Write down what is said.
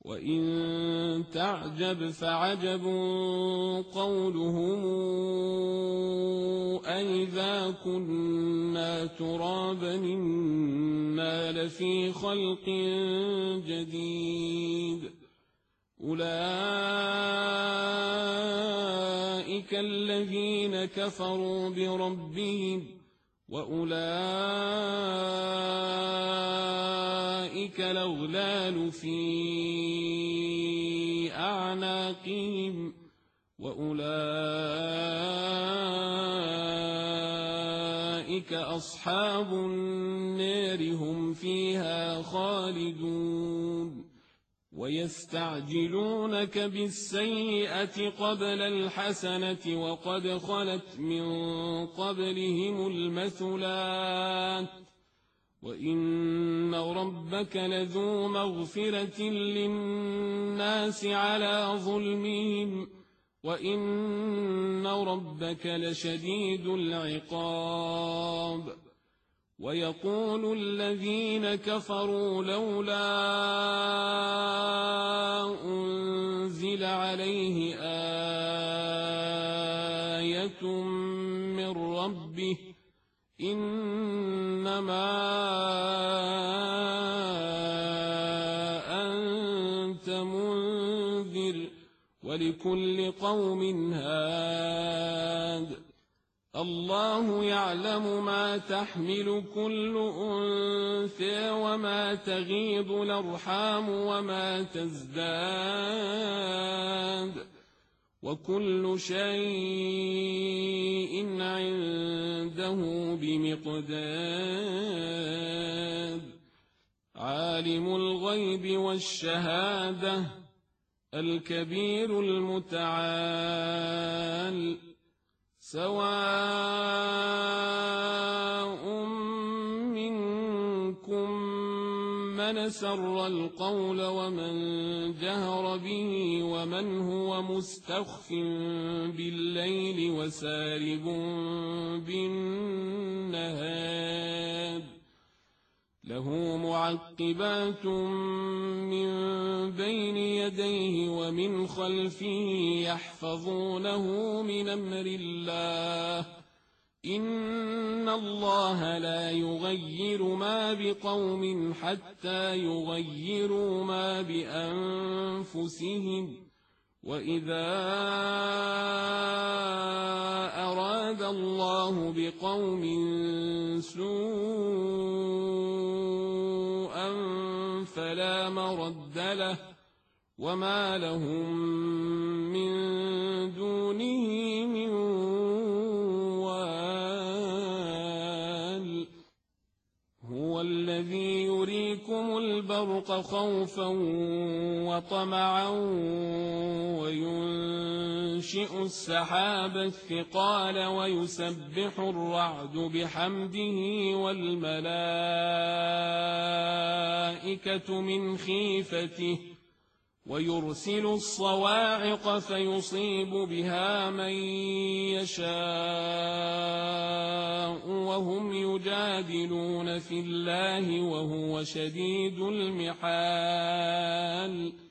وإن تعجب فعجب قولهم أإذا كنا ترابا إنا لفي خلق جديد أولئك الذين كفروا بربهم وأولئك الأغلال في أعناقهم وأولئك أصحاب النار هم فيها خالدون ويستعجلونك بالسيئة قبل الحسنة وقد خلت من قبلهم المثلات وإن ربك لذو مغفرة للناس على ظلمهم وإن ربك لشديد العقاب ويقول الذين كفروا لولا أنزل عليه آية من ربه إنما أنت منذر ولكل قوم هاد الله يعلم ما تحمل كل أنثى وما تغيض الأرحام وما تزداد وكل شيء عنده بمقدار عالم الغيب والشهادة الكبير المتعال سواء منكم من سر القول ومن جهر به ومن هو مستخف بالليل وسارب بالنهار له معقبات من بين يديه ومن خلفه يحفظونه من أمر الله إن الله لا يغير ما بقوم حتى يغيروا ما بأنفسهم وإذا أراد الله بقوم سوءا فلا مرد له وما لهم من دونه من وال هو الذي يريكم البرق خوفا وطمعا وينشئ السحاب الثقال ويسبح الرعد بحمده والملائكة من خيفته ويرسل الصواعق فيصيب بها من يشاء وهم يجادلون في الله وهو شديد المحال